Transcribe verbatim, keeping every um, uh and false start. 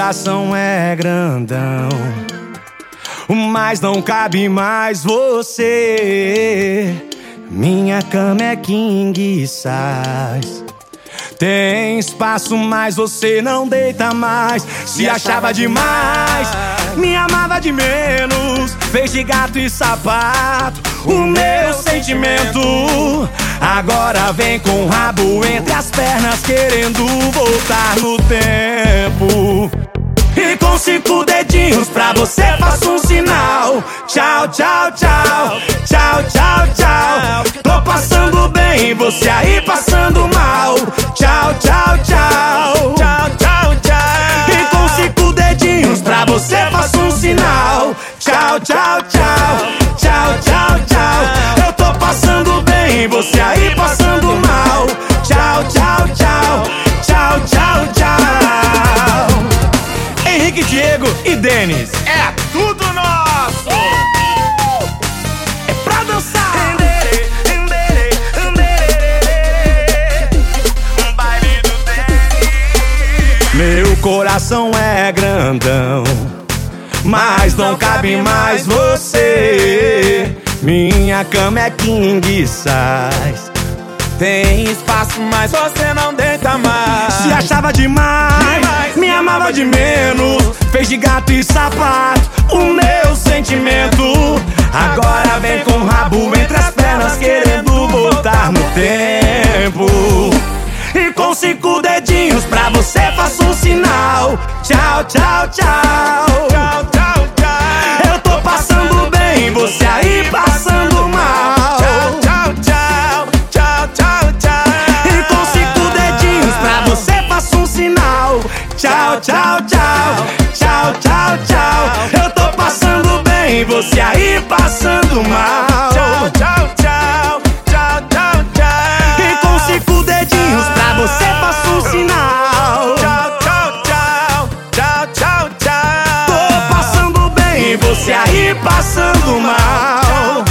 coração é grandão, mas não cabe mais você. Minha cama é king size, tem espaço, mas você não deita mais. Se achava demais, me amava de menos, fez de gato e sapato o meu sentimento. Agora vem com o rabo entre as pernas, querendo voltar no tempo. E com cinco dedinhos pra você faço um sinal. Tchau, tchau, tchau, tchau, tchau, tchau. Tô passando bem, você aí passando mal. Tchau, tchau, tchau, tchau, tchau, tchau. E com cinco dedinhos pra você faço um sinal. Tchau, tchau, tchau, tchau, tchau, tchau. Eu tô passando bem, você aí passando mal. Tchau, tchau, tchau, tchau, tchau, tchau. Henrique, Diego e Denis, é tudo nosso! É pra dançar! Um baile do Denis. Meu coração é grandão, mas não cabe mais você. Minha cama é king size, tem espaço, mas você não deita mais. Se achava demais, demais, me amava de menos, fez de gato e sapato o meu sentimento. Agora vem com o rabo entre as pernas, querendo voltar no tempo. E com cinco dedinhos pra você faço um sinal. Tchau, tchau, tchau, tchau, tchau, tchau. Eu tô passando bem, você aí passando mal. Tchau, tchau, tchau, tchau, tchau, tchau. E com cinco dedinhos pra você faço um sinal. Tchau, tchau, tchau, tchau, tchau, tchau. Eu tô passando bem, você aí passando mal. Tchau, tchau, tchau, tchau, tchau, tchau. E com cinco dedinhos pra você faço um sinal. Tchau, tchau, tchau, tchau, tchau, tchau. Tô passando bem, você aí passando mal.